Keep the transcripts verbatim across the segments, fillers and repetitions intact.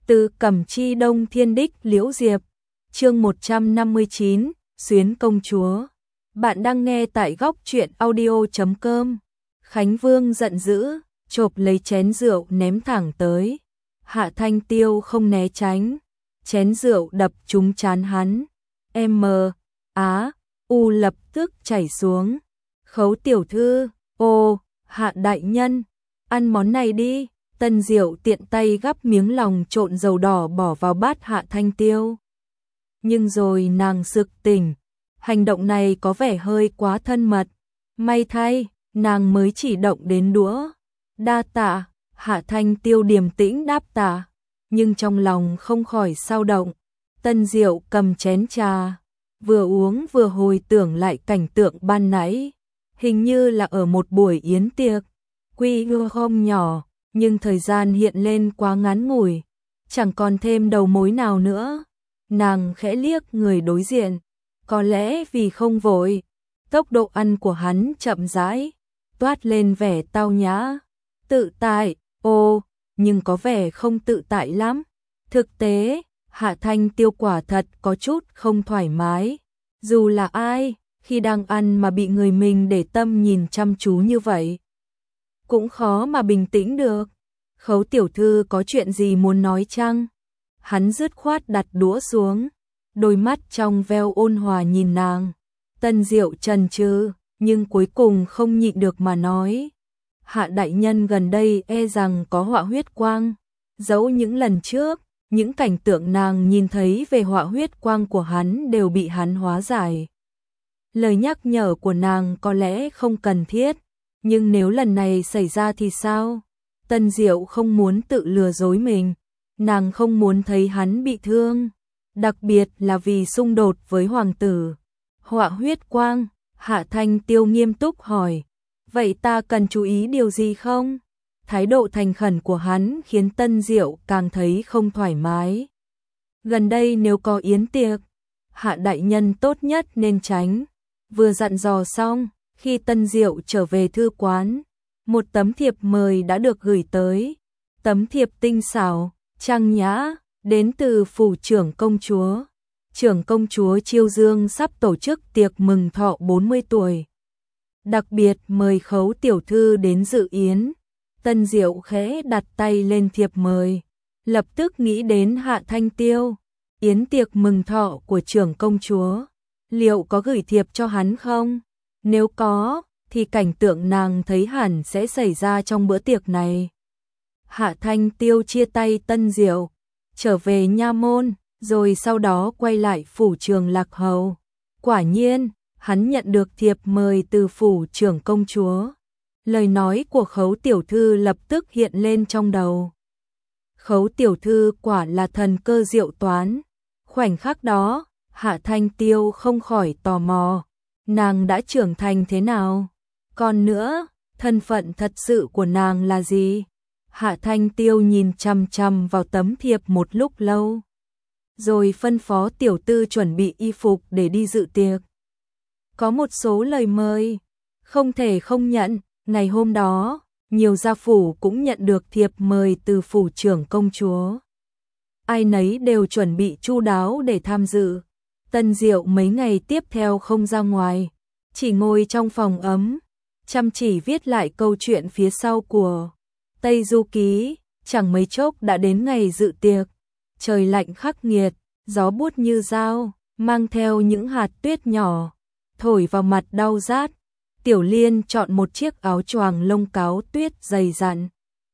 Từ Cẩm Chi Đông Thiên Đích Liễu Diệp, chương một trăm năm mươi chín, Xuyến công chúa. Bạn đang nghe tại góc truyện audio chấm com. Khánh Vương giận dữ, chộp lấy chén rượu ném thẳng tới. Hạ Thanh Tiêu không né tránh, chén rượu đập trúng trán hắn. M, Á, U lập tức chảy xuống. Khấu tiểu thư, ô, Hạ đại nhân, ăn món này đi. Tân Diệu tiện tay gắp miếng lòng trộn dầu đỏ bỏ vào bát Hạ Thanh Tiêu. Nhưng rồi nàng sực tỉnh, hành động này có vẻ hơi quá thân mật. May thay, nàng mới chỉ động đến đũa. Đa tạ, Hạ Thanh Tiêu điềm tĩnh đáp tạ, nhưng trong lòng không khỏi sao động. Tân Diệu cầm chén trà, vừa uống vừa hồi tưởng lại cảnh tượng ban nãy. Hình như là ở một buổi yến tiệc, quy không nhỏ. Nhưng thời gian hiện lên quá ngắn ngủi, chẳng còn thêm đầu mối nào nữa. Nàng khẽ liếc người đối diện, có lẽ vì không vội, tốc độ ăn của hắn chậm rãi, toát lên vẻ tao nhã, tự tại, ô, nhưng có vẻ không tự tại lắm. Thực tế, Hạ Thanh Tiêu quả thật có chút không thoải mái. Dù là ai, khi đang ăn mà bị người mình để tâm nhìn chăm chú như vậy, cũng khó mà bình tĩnh được. Khấu tiểu thư có chuyện gì muốn nói chăng? Hắn dứt khoát đặt đũa xuống, đôi mắt trong veo ôn hòa nhìn nàng. Tân Diệu chần chừ, nhưng cuối cùng không nhịn được mà nói. Hạ đại nhân gần đây e rằng có họa huyết quang. Dẫu những lần trước, những cảnh tượng nàng nhìn thấy về họa huyết quang của hắn đều bị hắn hóa giải. Lời nhắc nhở của nàng có lẽ không cần thiết, nhưng nếu lần này xảy ra thì sao? Tân Diệu không muốn tự lừa dối mình, nàng không muốn thấy hắn bị thương, đặc biệt là vì xung đột với hoàng tử. Họa huyết quang, Hạ Thanh Tiêu nghiêm túc hỏi, vậy ta cần chú ý điều gì không? Thái độ thành khẩn của hắn khiến Tân Diệu càng thấy không thoải mái. Gần đây nếu có yến tiệc, Hạ đại nhân tốt nhất nên tránh. Vừa dặn dò xong, khi Tân Diệu trở về thư quán, một tấm thiệp mời đã được gửi tới. Tấm thiệp tinh xảo, trang nhã, đến từ phủ trưởng công chúa. Trưởng công chúa Chiêu Dương sắp tổ chức tiệc mừng thọ bốn mươi tuổi. Đặc biệt mời Khấu tiểu thư đến dự yến. Tân Diệu khẽ đặt tay lên thiệp mời, lập tức nghĩ đến Hạ Thanh Tiêu. Yến tiệc mừng thọ của trưởng công chúa, liệu có gửi thiệp cho hắn không? Nếu có, thì cảnh tượng nàng thấy hẳn sẽ xảy ra trong bữa tiệc này. Hạ Thanh Tiêu chia tay Tân Diệu, trở về nha môn, rồi sau đó quay lại phủ Trường Lạc Hầu. Quả nhiên, hắn nhận được thiệp mời từ phủ trưởng công chúa. Lời nói của Khấu tiểu thư lập tức hiện lên trong đầu. Khấu tiểu thư quả là thần cơ diệu toán. Khoảnh khắc đó, Hạ Thanh Tiêu không khỏi tò mò, nàng đã trưởng thành thế nào? Còn nữa, thân phận thật sự của nàng là gì? Hạ Thanh Tiêu nhìn chằm chằm vào tấm thiệp một lúc lâu, rồi phân phó tiểu tư chuẩn bị y phục để đi dự tiệc. Có một số lời mời, không thể không nhận. Ngày hôm đó, nhiều gia phủ cũng nhận được thiệp mời từ phủ trưởng công chúa. Ai nấy đều chuẩn bị chu đáo để tham dự. Tân Diệu mấy ngày tiếp theo không ra ngoài, chỉ ngồi trong phòng ấm, chăm chỉ viết lại câu chuyện phía sau của Tây Du Ký. Chẳng mấy chốc đã đến ngày dự tiệc. Trời lạnh khắc nghiệt, gió buốt như dao, mang theo những hạt tuyết nhỏ, thổi vào mặt đau rát. Tiểu Liên chọn một chiếc áo choàng lông cáo tuyết dày dặn,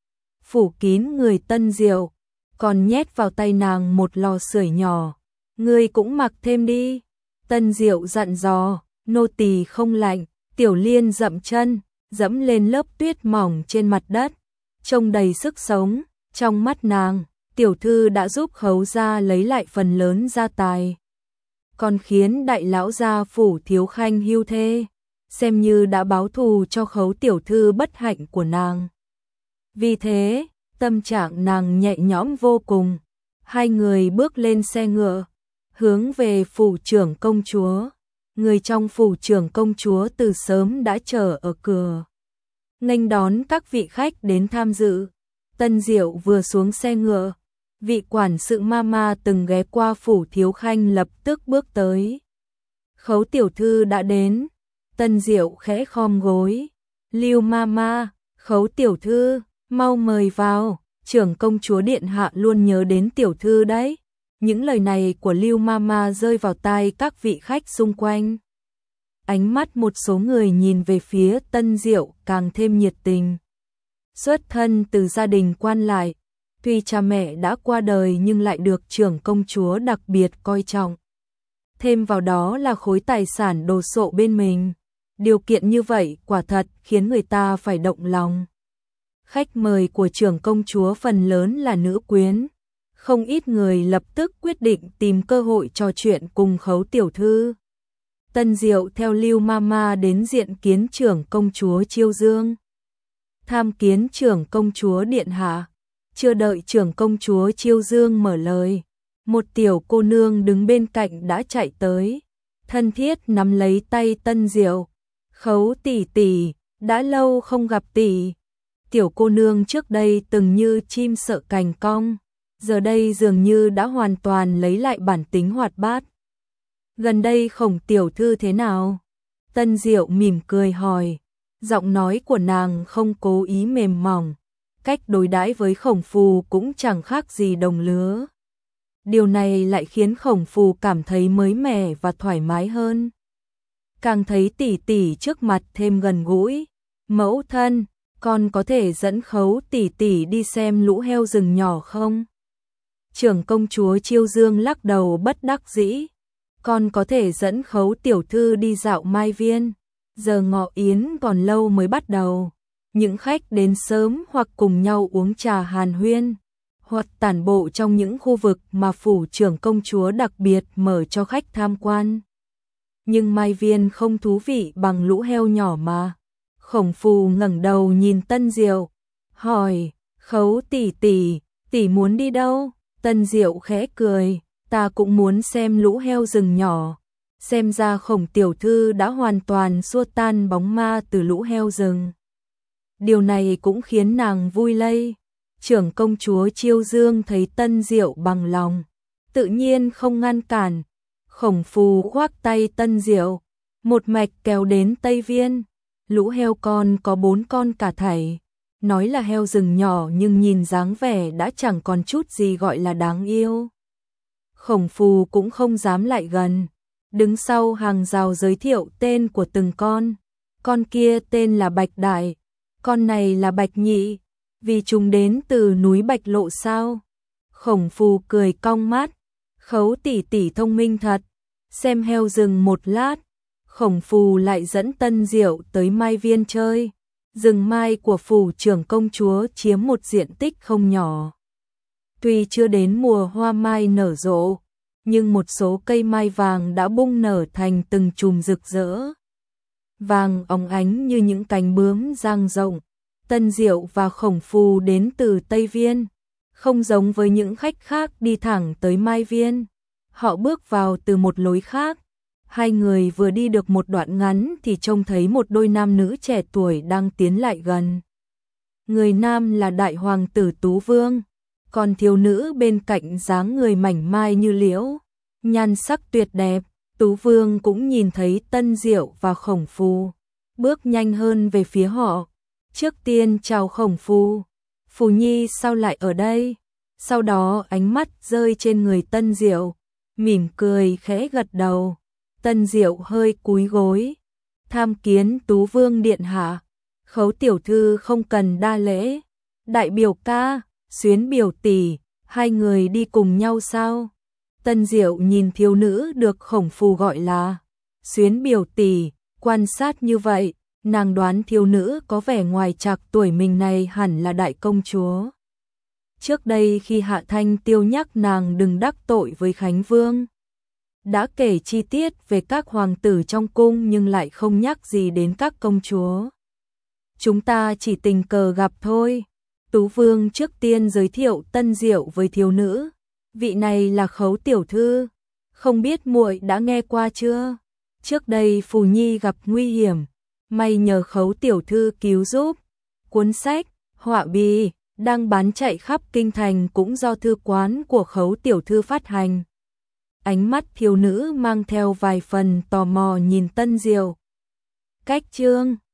phủ kín người Tân Diệu, còn nhét vào tay nàng một lò sưởi nhỏ. Ngươi cũng mặc thêm đi. Tân Diệu dặn dò, nô tỳ không lạnh. Tiểu Liên dậm chân, dẫm lên lớp tuyết mỏng trên mặt đất, trông đầy sức sống. Trong mắt nàng, tiểu thư đã giúp Khấu gia lấy lại phần lớn gia tài, còn khiến đại lão gia phủ thiếu khanh hưu thê, xem như đã báo thù cho Khấu tiểu thư bất hạnh của nàng. Vì thế, tâm trạng nàng nhẹ nhõm vô cùng. Hai người bước lên xe ngựa, hướng về phủ trưởng công chúa. Người trong phủ trưởng công chúa từ sớm đã chờ ở cửa, nghênh đón các vị khách đến tham dự. Tân Diệu vừa xuống xe ngựa, Vị quản sự Mama từng ghé qua phủ thiếu khanh lập tức bước tới. Khấu tiểu thư đã đến. Tân Diệu khẽ khom gối. Lưu Mama, Khấu tiểu thư, mau mời vào, trưởng công chúa điện hạ luôn nhớ đến tiểu thư đấy. Những lời này của Lưu Mama rơi vào tai các vị khách xung quanh. Ánh mắt một số người nhìn về phía Tân Diệu càng thêm nhiệt tình. Xuất thân từ gia đình quan lại, tuy cha mẹ đã qua đời nhưng lại được trưởng công chúa đặc biệt coi trọng. Thêm vào đó là khối tài sản đồ sộ bên mình. Điều kiện như vậy quả thật khiến người ta phải động lòng. Khách mời của trưởng công chúa phần lớn là nữ quyến. Không ít người lập tức quyết định tìm cơ hội trò chuyện cùng Khấu tiểu thư. Tân Diệu theo Lưu Mama đến diện kiến trưởng công chúa Chiêu Dương. Tham kiến trưởng công chúa điện hạ. Chưa đợi trưởng công chúa Chiêu Dương mở lời, một tiểu cô nương đứng bên cạnh đã chạy tới, thân thiết nắm lấy tay Tân Diệu. Khấu tỷ tỷ, đã lâu không gặp tỷ. Tiểu cô nương trước đây từng như chim sợ cành cong, giờ đây dường như đã hoàn toàn lấy lại bản tính hoạt bát. Gần đây Khổng tiểu thư thế nào? Tân Diệu mỉm cười hỏi, giọng nói của nàng không cố ý mềm mỏng, cách đối đãi với Khổng Phù cũng chẳng khác gì đồng lứa. Điều này lại khiến Khổng Phù cảm thấy mới mẻ và thoải mái hơn. Càng thấy tỷ tỷ trước mặt thêm gần gũi. Mẫu thân, con có thể dẫn Khấu tỷ tỷ đi xem lũ heo rừng nhỏ không? Trưởng công chúa Chiêu Dương lắc đầu bất đắc dĩ. Con có thể dẫn Khấu tiểu thư đi dạo Mai Viên. Giờ ngọ yến còn lâu mới bắt đầu. Những khách đến sớm hoặc cùng nhau uống trà hàn huyên, hoặc tản bộ trong những khu vực mà phủ trưởng công chúa đặc biệt mở cho khách tham quan. Nhưng Mai Viên không thú vị bằng lũ heo nhỏ mà. Khổng Phù ngẩng đầu nhìn Tân Diệu, hỏi, Khấu tỷ tỷ, tỷ muốn đi đâu? Tân Diệu khẽ cười, ta cũng muốn xem lũ heo rừng nhỏ. Xem ra Khổng tiểu thư đã hoàn toàn xua tan bóng ma từ lũ heo rừng. Điều này cũng khiến nàng vui lây. Trưởng công chúa Chiêu Dương thấy Tân Diệu bằng lòng, tự nhiên không ngăn cản. Khổng Phù khoác tay Tân Diệu, một mạch kéo đến Tây Viên. Lũ heo con có bốn con cả thảy. Nói là heo rừng nhỏ nhưng nhìn dáng vẻ đã chẳng còn chút gì gọi là đáng yêu. Khổng Phù cũng không dám lại gần, đứng sau hàng rào giới thiệu tên của từng con. Con kia tên là Bạch Đại, con này là Bạch Nhị, vì chúng đến từ núi Bạch Lộ sao? Khổng Phù cười cong mắt, Khấu tỷ tỷ thông minh thật. Xem heo rừng một lát, Khổng Phù lại dẫn Tân Diệu tới Mai Viên chơi. Rừng mai của phủ trưởng công chúa chiếm một diện tích không nhỏ. Tuy chưa đến mùa hoa mai nở rộ, nhưng một số cây mai vàng đã bung nở thành từng chùm rực rỡ. Vàng óng ánh như những cánh bướm dang rộng. Tân Diệu và Khổng Phù đến từ Tây Viên, không giống với những khách khác đi thẳng tới Mai Viên. Họ bước vào từ một lối khác. Hai người vừa đi được một đoạn ngắn thì trông thấy một đôi nam nữ trẻ tuổi đang tiến lại gần. Người nam là đại hoàng tử Tú Vương, còn thiếu nữ bên cạnh dáng người mảnh mai như liễu, nhan sắc tuyệt đẹp. Tú Vương cũng nhìn thấy Tân Diệu và Khổng Phù, bước nhanh hơn về phía họ. Trước tiên chào Khổng Phù, Phù Nhi sao lại ở đây? Sau đó ánh mắt rơi trên người Tân Diệu, mỉm cười khẽ gật đầu. Tân Diệu hơi cúi gối, tham kiến Tú Vương điện hạ. Khấu tiểu thư không cần đa lễ. Đại biểu ca, Xuyến biểu tỷ, hai người đi cùng nhau sao? Tân Diệu nhìn thiếu nữ được Khổng Phù gọi là Xuyến biểu tỷ, quan sát như vậy, nàng đoán thiếu nữ có vẻ ngoài trạc tuổi mình này hẳn là đại công chúa. Trước đây khi Hạ Thanh Tiêu nhắc nàng đừng đắc tội với Khánh Vương, đã kể chi tiết về các hoàng tử trong cung nhưng lại không nhắc gì đến các công chúa. Chúng ta chỉ tình cờ gặp thôi. Tú Vương trước tiên giới thiệu Tân Diệu với thiếu nữ. Vị này là Khấu tiểu thư, không biết muội đã nghe qua chưa? Trước đây Phù Nhi gặp nguy hiểm, may nhờ Khấu tiểu thư cứu giúp. Cuốn sách, họa bì, đang bán chạy khắp kinh thành cũng do thư quán của Khấu tiểu thư phát hành. Ánh mắt thiếu nữ mang theo vài phần tò mò nhìn Tân Diệu. Cách chương